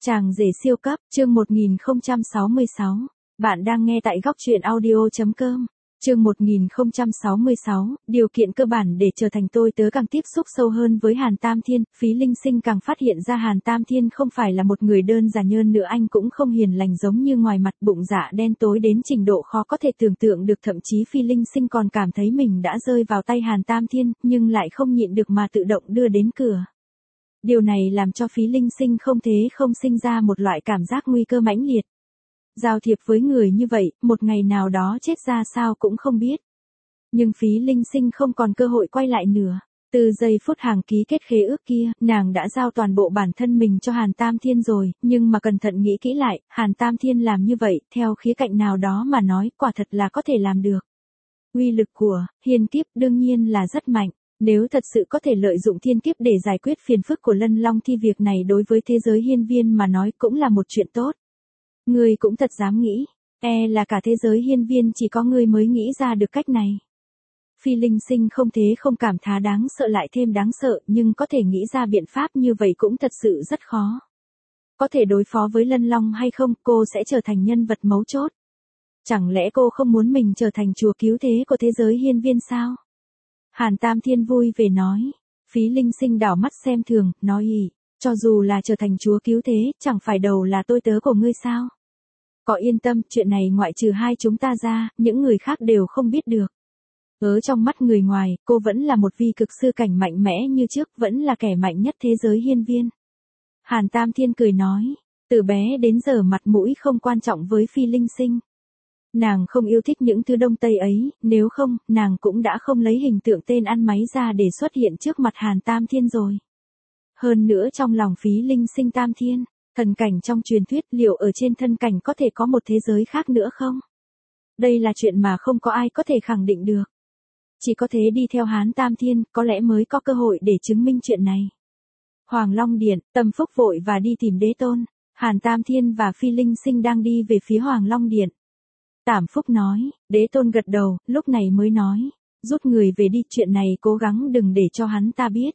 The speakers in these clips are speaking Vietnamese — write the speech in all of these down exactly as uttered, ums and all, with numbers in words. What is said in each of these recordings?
Chàng rể siêu cấp, chương một nghìn không trăm sáu mươi sáu. Bạn đang nghe tại góc truyện audio.com. Chương một nghìn không trăm sáu mươi sáu, điều kiện cơ bản để trở thành tôi tớ. Càng tiếp xúc sâu hơn với Hàn Tam Thiên, Phí Linh Sinh càng phát hiện ra Hàn Tam Thiên không phải là một người đơn giản nhơn nữa, anh cũng không hiền lành giống như ngoài mặt, bụng dạ đen tối đến trình độ khó có thể tưởng tượng được. Thậm chí Phí Linh Sinh còn cảm thấy mình đã rơi vào tay Hàn Tam Thiên, nhưng lại không nhịn được mà tự động đưa đến cửa. Điều này làm cho Phí Linh Sinh không thế không sinh ra một loại cảm giác nguy cơ mãnh liệt. Giao thiệp với người như vậy, một ngày nào đó chết ra sao cũng không biết. Nhưng Phí Linh Sinh không còn cơ hội quay lại nữa. Từ giây phút hàng ký kết khế ước kia, nàng đã giao toàn bộ bản thân mình cho Hàn Tam Thiên rồi, nhưng mà cẩn thận nghĩ kỹ lại, Hàn Tam Thiên làm như vậy, theo khía cạnh nào đó mà nói, quả thật là có thể làm được. Uy lực của hiên kiếp đương nhiên là rất mạnh. Nếu thật sự có thể lợi dụng thiên kiếp để giải quyết phiền phức của Lân Long thì việc này đối với thế giới hiên viên mà nói cũng là một chuyện tốt. Ngươi cũng thật dám nghĩ, e là cả thế giới hiên viên chỉ có ngươi mới nghĩ ra được cách này. Phí Linh Sinh không thế không cảm thá đáng sợ lại thêm đáng sợ, nhưng có thể nghĩ ra biện pháp như vậy cũng thật sự rất khó. Có thể đối phó với Lân Long hay không, cô sẽ trở thành nhân vật mấu chốt. Chẳng lẽ cô không muốn mình trở thành chúa cứu thế của thế giới hiên viên sao? Hàn Tam Thiên vui vẻ nói. Phí Linh Sinh đảo mắt xem thường, nói ỉ, cho dù là trở thành chúa cứu thế, chẳng phải đầu là tôi tớ của ngươi sao? Có yên tâm, chuyện này ngoại trừ hai chúng ta ra, những người khác đều không biết được. Ở trong mắt người ngoài, cô vẫn là một vi cực sư cảnh mạnh mẽ như trước, vẫn là kẻ mạnh nhất thế giới hiên viên. Hàn Tam Thiên cười nói, từ bé đến giờ mặt mũi không quan trọng với Phí Linh Sinh. Nàng không yêu thích những thứ Đông Tây ấy, nếu không, nàng cũng đã không lấy hình tượng tên ăn máy ra để xuất hiện trước mặt Hàn Tam Thiên rồi. Hơn nữa trong lòng Phí Linh Sinh Tam Thiên, thần cảnh trong truyền thuyết, liệu ở trên thân cảnh có thể có một thế giới khác nữa không? Đây là chuyện mà không có ai có thể khẳng định được. Chỉ có thế đi theo Hán Tam Thiên, có lẽ mới có cơ hội để chứng minh chuyện này. Hoàng Long Điện, Tâm Phúc vội và đi tìm Đế Tôn. Hàn Tam Thiên và Phí Linh Sinh đang đi về phía Hoàng Long Điện. Tảm Phúc nói, Đế Tôn gật đầu, lúc này mới nói, rút người về đi, chuyện này cố gắng đừng để cho hắn ta biết.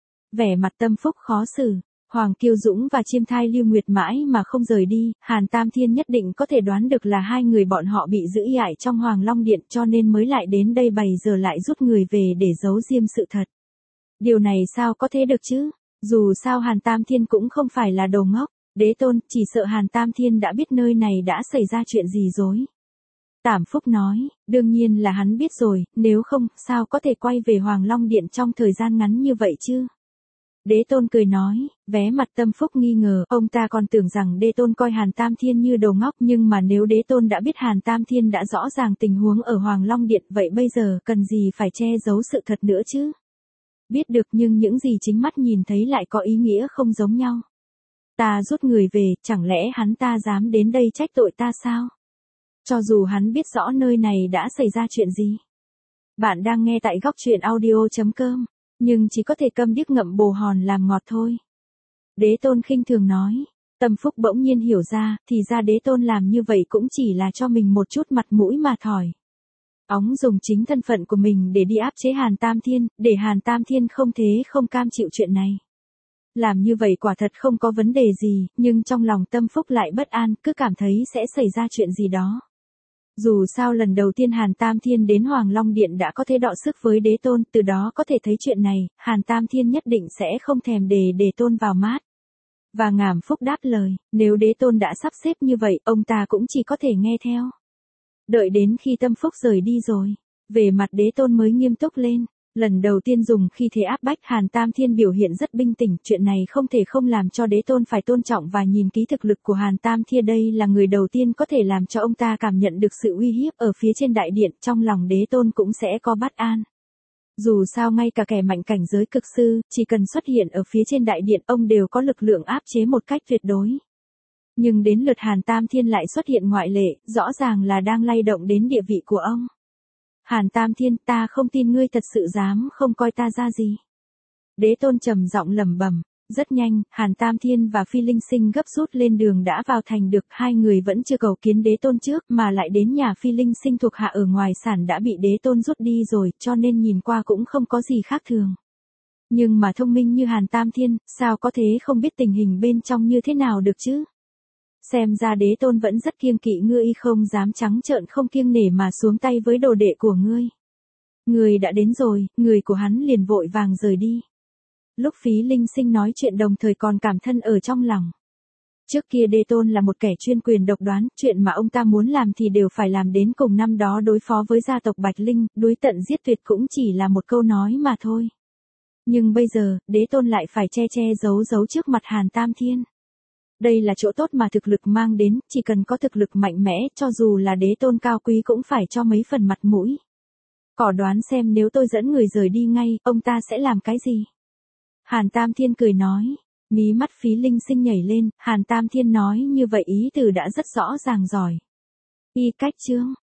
Vẻ mặt Tâm Phúc khó xử, Hoàng Kiêu Dũng và Chiêm Thai Lưu Nguyệt mãi mà không rời đi, Hàn Tam Thiên nhất định có thể đoán được là hai người bọn họ bị giữ yại trong Hoàng Long Điện cho nên mới lại đến đây bày giờ lại rút người về để giấu diêm sự thật. Điều này sao có thể được chứ, dù sao Hàn Tam Thiên cũng không phải là đồ ngốc, Đế Tôn, chỉ sợ Hàn Tam Thiên đã biết nơi này đã xảy ra chuyện gì rồi. Tảm Phúc nói, đương nhiên là hắn biết rồi, nếu không, sao có thể quay về Hoàng Long Điện trong thời gian ngắn như vậy chứ? Đế Tôn cười nói, vé mặt Tâm Phúc nghi ngờ, ông ta còn tưởng rằng Đế Tôn coi Hàn Tam Thiên như đầu ngốc, nhưng mà nếu Đế Tôn đã biết Hàn Tam Thiên đã rõ ràng tình huống ở Hoàng Long Điện, vậy bây giờ cần gì phải che giấu sự thật nữa chứ? Biết được nhưng những gì chính mắt nhìn thấy lại có ý nghĩa không giống nhau. Ta rút người về, chẳng lẽ hắn ta dám đến đây trách tội ta sao? Cho dù hắn biết rõ nơi này đã xảy ra chuyện gì. Bạn đang nghe tại góc truyện audio.com, nhưng chỉ có thể câm điếc ngậm bồ hòn làm ngọt thôi. Đế Tôn khinh thường nói, Tâm Phúc bỗng nhiên hiểu ra, thì ra Đế Tôn làm như vậy cũng chỉ là cho mình một chút mặt mũi mà thỏi. Óng dùng chính thân phận của mình để đi áp chế Hàn Tam Thiên, để Hàn Tam Thiên không thế không cam chịu chuyện này. Làm như vậy quả thật không có vấn đề gì, nhưng trong lòng Tâm Phúc lại bất an, cứ cảm thấy sẽ xảy ra chuyện gì đó. Dù sao lần đầu tiên Hàn Tam Thiên đến Hoàng Long Điện đã có thể đọ sức với Đế Tôn, từ đó có thể thấy chuyện này, Hàn Tam Thiên nhất định sẽ không thèm để Đế Tôn vào mắt. Và Ngàm Phúc đáp lời, nếu Đế Tôn đã sắp xếp như vậy, ông ta cũng chỉ có thể nghe theo. Đợi đến khi Tâm Phúc rời đi rồi, về mặt Đế Tôn mới nghiêm túc lên. Lần đầu tiên dùng khi thế áp bách, Hàn Tam Thiên biểu hiện rất bình tĩnh, chuyện này không thể không làm cho Đế Tôn phải tôn trọng và nhìn kỹ thực lực của Hàn Tam Thiên, đây là người đầu tiên có thể làm cho ông ta cảm nhận được sự uy hiếp ở phía trên đại điện, trong lòng Đế Tôn cũng sẽ có bất an. Dù sao ngay cả kẻ mạnh cảnh giới cực sư, chỉ cần xuất hiện ở phía trên đại điện, ông đều có lực lượng áp chế một cách tuyệt đối. Nhưng đến lượt Hàn Tam Thiên lại xuất hiện ngoại lệ, rõ ràng là đang lay động đến địa vị của ông. Hàn Tam Thiên, ta không tin ngươi thật sự dám không coi ta ra gì. Đế Tôn trầm giọng lẩm bẩm. Rất nhanh, Hàn Tam Thiên và Phí Linh Sinh gấp rút lên đường đã vào thành được, hai người vẫn chưa cầu kiến Đế Tôn trước mà lại đến nhà Phí Linh Sinh thuộc hạ ở ngoài sản đã bị Đế Tôn rút đi rồi, cho nên nhìn qua cũng không có gì khác thường. Nhưng mà thông minh như Hàn Tam Thiên, sao có thể không biết tình hình bên trong như thế nào được chứ? Xem ra đế tôn vẫn rất kiêng kỵ ngươi, không dám trắng trợn không kiêng nể mà xuống tay với đồ đệ của ngươi. Người đã đến rồi, người của hắn liền vội vàng rời đi. Lúc Phí Linh Sinh nói chuyện đồng thời còn cảm thân ở trong lòng. Trước kia đế tôn là một kẻ chuyên quyền độc đoán, chuyện mà ông ta muốn làm thì đều phải làm đến cùng. Năm đó đối phó với gia tộc Bạch Linh, đuối tận giết tuyệt cũng chỉ là một câu nói mà thôi. Nhưng bây giờ, đế tôn lại phải che che giấu giấu trước mặt Hàn Tam Thiên. Đây là chỗ tốt mà thực lực mang đến, chỉ cần có thực lực mạnh mẽ, cho dù là đế tôn cao quý cũng phải cho mấy phần mặt mũi. Cỏ đoán xem nếu tôi dẫn người rời đi ngay, ông ta sẽ làm cái gì? Hàn Tam Thiên cười nói, mí mắt Phí Linh Sinh nhảy lên, Hàn Tam Thiên nói như vậy ý từ đã rất rõ ràng rồi. Y cách chương